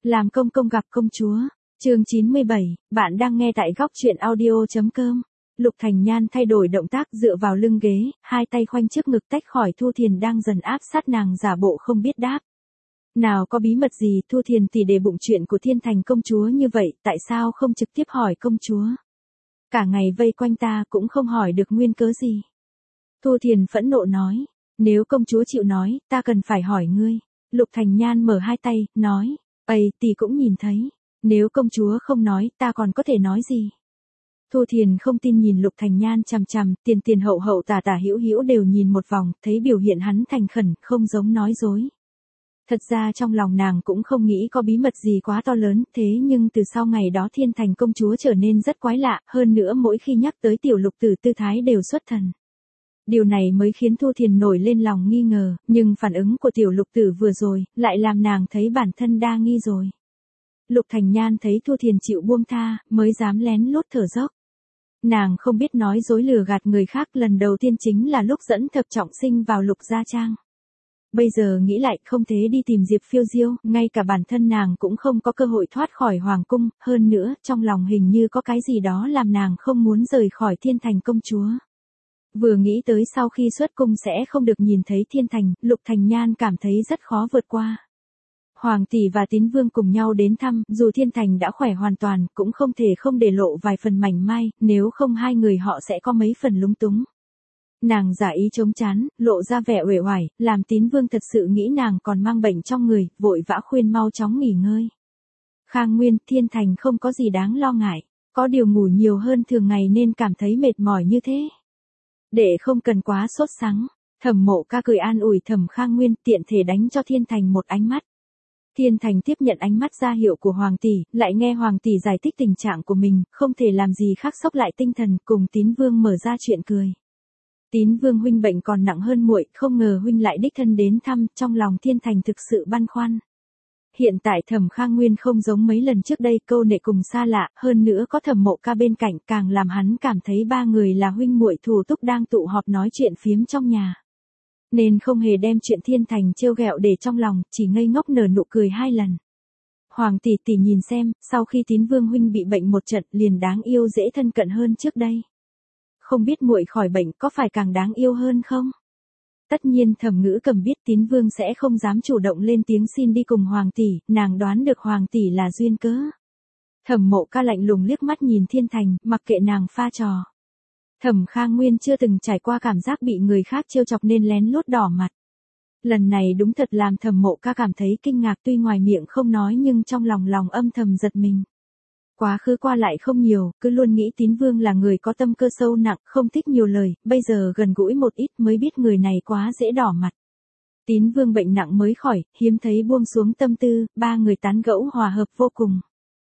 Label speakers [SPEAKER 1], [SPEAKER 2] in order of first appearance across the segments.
[SPEAKER 1] Làm công công gặp công chúa. Chương 97, bạn đang nghe tại góc truyện audio.com. Lục Thành Nhan thay đổi động tác dựa vào lưng ghế, hai tay khoanh trước ngực tách khỏi Thu Thiền đang dần áp sát nàng giả bộ không biết đáp. Nào có bí mật gì Thu Thiền tỷ để bụng chuyện của Thiên Thành công chúa như vậy, tại sao không trực tiếp hỏi công chúa? Cả ngày vây quanh ta cũng không hỏi được nguyên cớ gì. Thu Thiền phẫn nộ nói, nếu công chúa chịu nói, ta cần phải hỏi ngươi. Lục Thành Nhan mở hai tay, nói, ây tỷ cũng nhìn thấy, nếu công chúa không nói, ta còn có thể nói gì? Thu Thiền không tin nhìn Lục Thành Nhan chằm chằm, tiền tiền hậu hậu tả tả hữu hữu đều nhìn một vòng, thấy biểu hiện hắn thành khẩn, không giống nói dối. Thật ra trong lòng nàng cũng không nghĩ có bí mật gì quá to lớn, thế nhưng từ sau ngày đó Thiên Thành công chúa trở nên rất quái lạ, hơn nữa mỗi khi nhắc tới tiểu lục tử tư thái đều xuất thần. Điều này mới khiến Thu Thiền nổi lên lòng nghi ngờ, nhưng phản ứng của tiểu lục tử vừa rồi, lại làm nàng thấy bản thân đa nghi rồi. Lục Thành Nhan thấy Thu Thiền chịu buông tha, mới dám lén lút thở dốc. Nàng không biết nói dối lừa gạt người khác, lần đầu tiên chính là lúc dẫn Thập Trọng Sinh vào Lục gia trang. Bây giờ nghĩ lại không thế đi tìm Diệp Phiêu Diêu, ngay cả bản thân nàng cũng không có cơ hội thoát khỏi hoàng cung, hơn nữa trong lòng hình như có cái gì đó làm nàng không muốn rời khỏi Thiên Thành công chúa. Vừa nghĩ tới sau khi xuất cung sẽ không được nhìn thấy Thiên Thành, Lục Thành Nhan cảm thấy rất khó vượt qua. Hoàng tỷ và Tín Vương cùng nhau đến thăm, dù Thiên Thành đã khỏe hoàn toàn, cũng không thể không để lộ vài phần mảnh mai, nếu không hai người họ sẽ có mấy phần lúng túng. Nàng giả ý chống chán, lộ ra vẻ uể oải, làm Tín Vương thật sự nghĩ nàng còn mang bệnh trong người, vội vã khuyên mau chóng nghỉ ngơi. Khang Nguyên, Thiên Thành không có gì đáng lo ngại, có điều ngủ nhiều hơn thường ngày nên cảm thấy mệt mỏi như thế. Để không cần quá sốt sắng, Thẩm Mộ Ca cười an ủi Thẩm Khang Nguyên, tiện thể đánh cho Thiên Thành một ánh mắt. Thiên Thành tiếp nhận ánh mắt ra hiệu của Hoàng tỷ, lại nghe Hoàng tỷ giải thích tình trạng của mình, không thể làm gì khác sốc lại tinh thần, cùng Tín Vương mở ra chuyện cười. Tín Vương huynh bệnh còn nặng hơn muội, không ngờ huynh lại đích thân đến thăm, trong lòng Thiên Thành thực sự băn khoăn. Hiện tại Thẩm Khang Nguyên không giống mấy lần trước đây, câu nệ cùng xa lạ, hơn nữa có Thẩm Mộ Ca bên cạnh, càng làm hắn cảm thấy ba người là huynh muội thủ túc đang tụ họp nói chuyện phiếm trong nhà. Nên không hề đem chuyện Thiên Thành trêu ghẹo để trong lòng, chỉ ngây ngốc nở nụ cười hai lần. Hoàng tỷ tỷ nhìn xem, sau khi Tín Vương huynh bị bệnh một trận, liền đáng yêu dễ thân cận hơn trước đây. Không biết muội khỏi bệnh có phải càng đáng yêu hơn không? Tất nhiên Thẩm Ngữ Cầm biết Tín Vương sẽ không dám chủ động lên tiếng xin đi cùng Hoàng tỷ, nàng đoán được Hoàng tỷ là duyên cớ. Thẩm Mộ Ca lạnh lùng liếc mắt nhìn Thiên Thành, mặc kệ nàng pha trò. Thẩm Khang Nguyên chưa từng trải qua cảm giác bị người khác trêu chọc nên lén lút đỏ mặt. Lần này đúng thật làm Thẩm Mộ Ca cảm thấy kinh ngạc, tuy ngoài miệng không nói nhưng trong lòng âm thầm giật mình. Quá khứ qua lại không nhiều, cứ luôn nghĩ Tín Vương là người có tâm cơ sâu nặng, không thích nhiều lời, bây giờ gần gũi một ít mới biết người này quá dễ đỏ mặt. Tín Vương bệnh nặng mới khỏi, hiếm thấy buông xuống tâm tư, ba người tán gẫu hòa hợp vô cùng.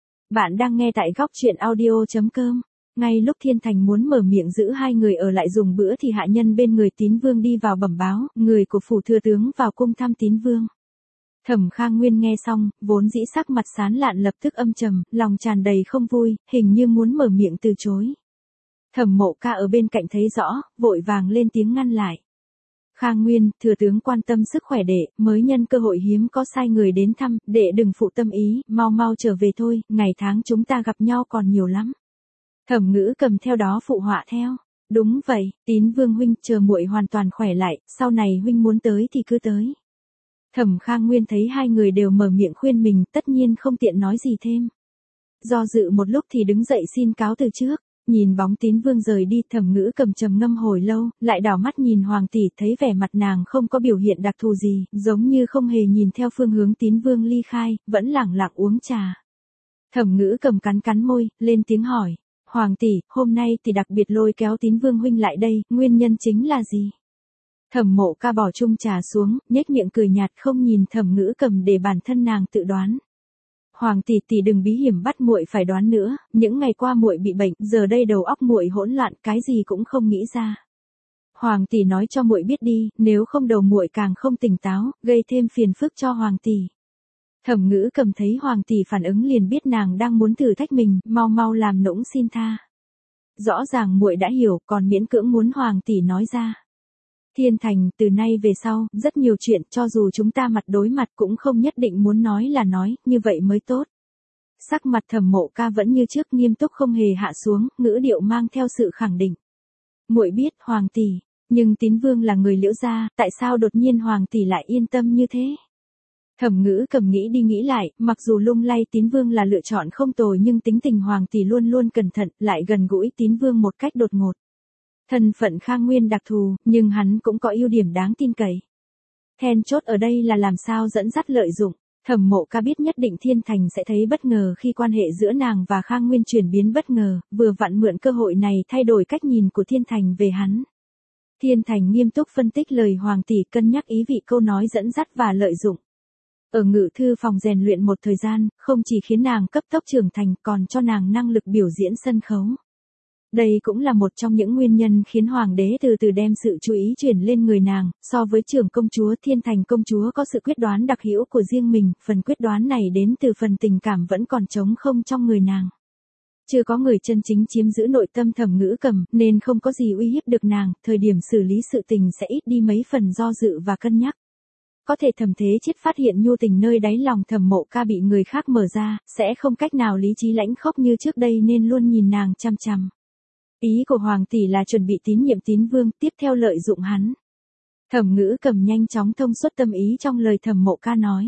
[SPEAKER 1] Bạn đang nghe tại góc truyện audio.com. Ngay lúc Thiên Thành muốn mở miệng giữ hai người ở lại dùng bữa thì hạ nhân bên người Tín Vương đi vào bẩm báo, người của phủ thừa tướng vào cung thăm Tín Vương. Thẩm Khang Nguyên nghe xong, vốn dĩ sắc mặt sán lạn lập tức âm trầm, lòng tràn đầy không vui, hình như muốn mở miệng từ chối. Thẩm Mộ Ca ở bên cạnh thấy rõ, vội vàng lên tiếng ngăn lại. Khang Nguyên, thừa tướng quan tâm sức khỏe đệ, mới nhân cơ hội hiếm có sai người đến thăm, đệ đừng phụ tâm ý, mau mau trở về thôi, ngày tháng chúng ta gặp nhau còn nhiều lắm. Thẩm Ngữ Cầm theo đó phụ họa theo. Đúng vậy, Tín Vương huynh, chờ muội hoàn toàn khỏe lại, sau này huynh muốn tới thì cứ tới. Thẩm Khang Nguyên thấy hai người đều mở miệng khuyên mình, tất nhiên không tiện nói gì thêm. Do dự một lúc thì đứng dậy xin cáo từ trước, nhìn bóng Tín Vương rời đi, Thẩm Ngữ Cầm trầm ngâm hồi lâu, lại đảo mắt nhìn Hoàng tỷ, thấy vẻ mặt nàng không có biểu hiện đặc thù gì, giống như không hề nhìn theo phương hướng Tín Vương ly khai, vẫn lẳng lặng uống trà. Thẩm Ngữ Cầm cắn cắn môi, lên tiếng hỏi, Hoàng tỷ, hôm nay thì đặc biệt lôi kéo Tín Vương huynh lại đây, nguyên nhân chính là gì? Thẩm Mộ Ca bỏ chung trà xuống, nhếch miệng cười nhạt, không nhìn Thẩm Ngữ Cầm để bản thân nàng tự đoán. Hoàng tỷ tỷ đừng bí hiểm bắt muội phải đoán nữa, những ngày qua muội bị bệnh, giờ đây đầu óc muội hỗn loạn, cái gì cũng không nghĩ ra. Hoàng tỷ nói cho muội biết đi, nếu không đầu muội càng không tỉnh táo, gây thêm phiền phức cho Hoàng tỷ. Thẩm Ngữ Cầm thấy Hoàng tỷ phản ứng liền biết nàng đang muốn thử thách mình, mau mau làm nũng xin tha. Rõ ràng muội đã hiểu, còn miễn cưỡng muốn Hoàng tỷ nói ra. Thiên Thành, từ nay về sau, rất nhiều chuyện cho dù chúng ta mặt đối mặt cũng không nhất định muốn nói là nói, như vậy mới tốt. Sắc mặt Thẩm Mộ Ca vẫn như trước nghiêm túc không hề hạ xuống, ngữ điệu mang theo sự khẳng định. Muội biết Hoàng tỷ, nhưng Tín Vương là người Liễu gia, tại sao đột nhiên Hoàng tỷ lại yên tâm như thế? Thẩm Ngữ Cầm nghĩ đi nghĩ lại, mặc dù lung lay Tín Vương là lựa chọn không tồi nhưng tính tình Hoàng tỷ luôn luôn cẩn thận, lại gần gũi Tín Vương một cách đột ngột. Thân phận Khang Nguyên đặc thù, nhưng hắn cũng có ưu điểm đáng tin cậy. Then chốt ở đây là làm sao dẫn dắt lợi dụng. Thẩm Mộ Ca biết nhất định Thiên Thành sẽ thấy bất ngờ khi quan hệ giữa nàng và Khang Nguyên chuyển biến bất ngờ, vừa vặn mượn cơ hội này thay đổi cách nhìn của Thiên Thành về hắn. Thiên Thành nghiêm túc phân tích lời Hoàng tỷ, cân nhắc ý vị câu nói dẫn dắt và lợi dụng. Ở ngự thư phòng rèn luyện một thời gian, không chỉ khiến nàng cấp tốc trưởng thành còn cho nàng năng lực biểu diễn sân khấu. Đây cũng là một trong những nguyên nhân khiến Hoàng đế từ từ đem sự chú ý chuyển lên người nàng, so với trưởng công chúa Thiên Thành công chúa có sự quyết đoán đặc hữu của riêng mình, phần quyết đoán này đến từ phần tình cảm vẫn còn trống không trong người nàng. Chưa có người chân chính chiếm giữ nội tâm Thẩm Ngữ Cầm, nên không có gì uy hiếp được nàng, thời điểm xử lý sự tình sẽ ít đi mấy phần do dự và cân nhắc. Có thể Thẩm Thế Chiết phát hiện nhu tình nơi đáy lòng Thẩm Mộ Ca bị người khác mở ra, sẽ không cách nào lý trí lãnh khốc như trước đây nên luôn nhìn nàng chằm chằm. Ý của Hoàng tỷ là chuẩn bị tín nhiệm Tín Vương, tiếp theo lợi dụng hắn. Thẩm Ngữ Cầm nhanh chóng thông suốt tâm ý trong lời Thẩm Mộ Ca nói.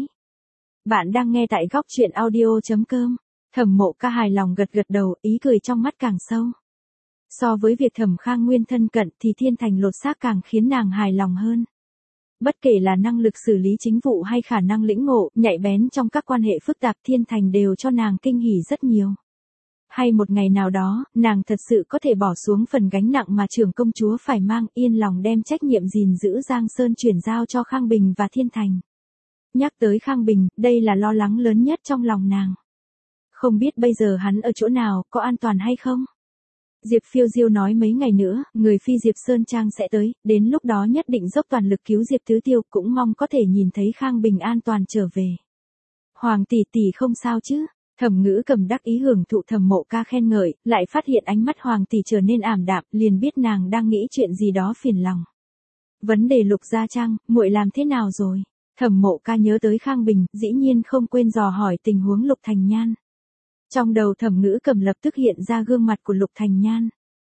[SPEAKER 1] Bạn đang nghe tại góc truyện audio.com. Thẩm Mộ Ca hài lòng gật gật đầu, ý cười trong mắt càng sâu. So với việc Thẩm Khang Nguyên thân cận thì Thiên Thành lột xác càng khiến nàng hài lòng hơn. Bất kể là năng lực xử lý chính vụ hay khả năng lĩnh ngộ, nhạy bén trong các quan hệ phức tạp, Thiên Thành đều cho nàng kinh hỉ rất nhiều. Hay một ngày nào đó, nàng thật sự có thể bỏ xuống phần gánh nặng mà trưởng công chúa phải mang, yên lòng đem trách nhiệm gìn giữ Giang Sơn chuyển giao cho Khang Bình và Thiên Thành. Nhắc tới Khang Bình, đây là lo lắng lớn nhất trong lòng nàng. Không biết bây giờ hắn ở chỗ nào, có an toàn hay không? Diệp Phiêu Diêu nói mấy ngày nữa, người phi Diệp Sơn Trang sẽ tới, đến lúc đó nhất định dốc toàn lực cứu Diệp Tứ Tiêu, cũng mong có thể nhìn thấy Khang Bình an toàn trở về. Hoàng tỷ tỷ không sao chứ? Thẩm Ngữ Cầm đắc ý hưởng thụ Thẩm Mộ Ca khen ngợi, lại phát hiện ánh mắt Hoàng tỷ trở nên ảm đạm, liền biết nàng đang nghĩ chuyện gì đó phiền lòng. Vấn đề Lục Gia Trang, muội làm thế nào rồi? Thẩm Mộ Ca nhớ tới Khang Bình, dĩ nhiên không quên dò hỏi tình huống Lục Thành Nhan. Trong đầu Thẩm Ngữ Cầm lập tức hiện ra gương mặt của Lục Thành Nhan.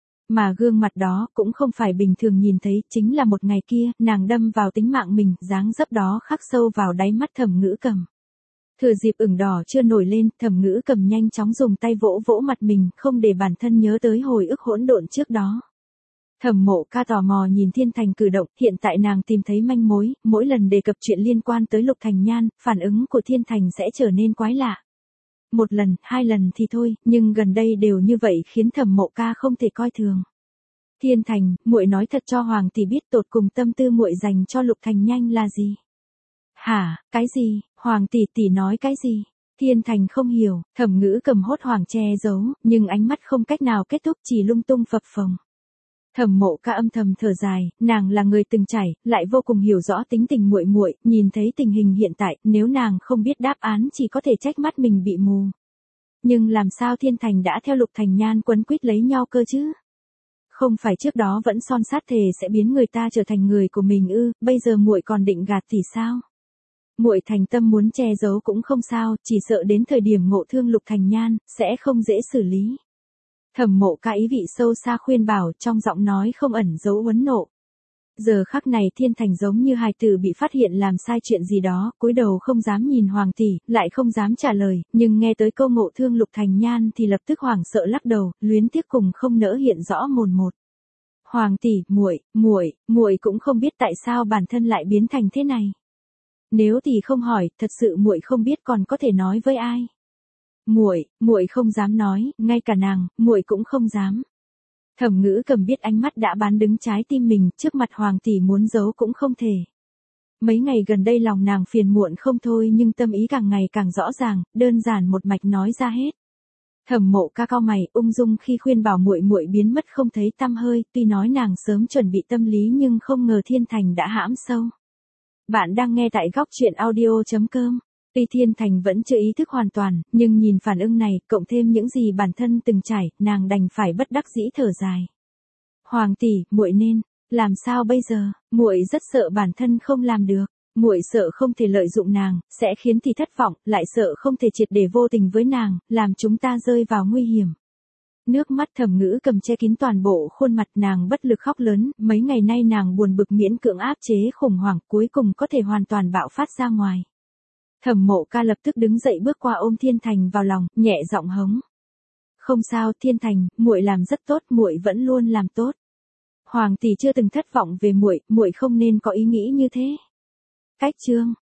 [SPEAKER 1] Mà gương mặt đó cũng không phải bình thường nhìn thấy, chính là một ngày kia, nàng đâm vào tính mạng mình, dáng dấp đó khắc sâu vào đáy mắt Thẩm Ngữ Cầm. Thừa dịp ửng đỏ chưa nổi lên, Thẩm Ngữ Cầm nhanh chóng dùng tay vỗ vỗ mặt mình, không để bản thân nhớ tới hồi ức hỗn độn trước đó. Thẩm Mộ Ca tò mò nhìn Thiên Thành cử động, hiện tại nàng tìm thấy manh mối, mỗi lần đề cập chuyện liên quan tới Lục Thành Nhan, phản ứng của Thiên Thành sẽ trở nên quái lạ. Một lần, hai lần thì thôi, nhưng gần đây đều như vậy khiến Thẩm Mộ Ca không thể coi thường. Thiên Thành, muội nói thật cho Hoàng tỷ biết tột cùng tâm tư muội dành cho Lục Thành Nhan là gì? Hả, cái gì? Hoàng tỷ tỷ nói cái gì? Thiên Thành không hiểu, Thẩm Ngữ Cầm hốt hoảng che giấu, nhưng ánh mắt không cách nào kết thúc, chỉ lung tung phập phồng. Thẩm Mộ Ca âm thầm thở dài, nàng là người từng trải, lại vô cùng hiểu rõ tính tình muội muội, nhìn thấy tình hình hiện tại, nếu nàng không biết đáp án chỉ có thể trách mắt mình bị mù. Nhưng làm sao Thiên Thành đã theo Lục Thành Nhan quấn quýt lấy nhau cơ chứ? Không phải trước đó vẫn son sát thề sẽ biến người ta trở thành người của mình ư, bây giờ muội còn định gạt thì sao? Muội thành tâm muốn che giấu cũng không sao, chỉ sợ đến thời điểm ngộ thương Lục Thành Nhan, sẽ không dễ xử lý. Thẩm Mộ Ca ý vị sâu xa khuyên bảo, trong giọng nói không ẩn giấu uấn nộ. Giờ khắc này Thiên Thành giống như hài tử bị phát hiện làm sai chuyện gì đó, cúi đầu không dám nhìn Hoàng tỷ, lại không dám trả lời, nhưng nghe tới câu ngộ thương Lục Thành Nhan thì lập tức hoảng sợ lắc đầu, luyến tiếc cùng không nỡ hiện rõ mồn một. Hoàng tỷ, muội cũng không biết tại sao bản thân lại biến thành thế này. Nếu tỷ không hỏi, thật sự muội không biết còn có thể nói với ai. Muội không dám nói, ngay cả nàng, muội cũng không dám. Thẩm Ngữ Cầm biết ánh mắt đã bán đứng trái tim mình, trước mặt Hoàng tỷ muốn giấu cũng không thể. Mấy ngày gần đây lòng nàng phiền muộn không thôi nhưng tâm ý càng ngày càng rõ ràng, đơn giản một mạch nói ra hết. Thẩm Mộ Ca cau mày, ung dung khi khuyên bảo muội biến mất không thấy tăm hơi, tuy nói nàng sớm chuẩn bị tâm lý nhưng không ngờ Thiên Thành đã hãm sâu. Bạn đang nghe tại góc truyện audio.com. Tuy Thiên Thành vẫn chưa ý thức hoàn toàn, nhưng nhìn phản ứng này, cộng thêm những gì bản thân từng trải, nàng đành phải bất đắc dĩ thở dài. Hoàng tỷ, muội nên Làm sao bây giờ? Muội rất sợ bản thân không làm được. Muội sợ không thể lợi dụng nàng, sẽ khiến thì thất vọng, lại sợ không thể triệt để vô tình với nàng, làm chúng ta rơi vào nguy hiểm. Nước mắt Thẩm Ngữ cầm che kín toàn bộ khuôn mặt, nàng bất lực khóc lớn, mấy ngày nay nàng buồn bực miễn cưỡng áp chế khủng hoảng, cuối cùng có thể hoàn toàn bạo phát ra ngoài. Thẩm Mộ Ca lập tức đứng dậy bước qua ôm Thiên Thành vào lòng, nhẹ giọng hống. Không sao Thiên Thành, muội làm rất tốt, muội vẫn luôn làm tốt. Hoàng tỷ chưa từng thất vọng về muội, muội không nên có ý nghĩ như thế. Cách chương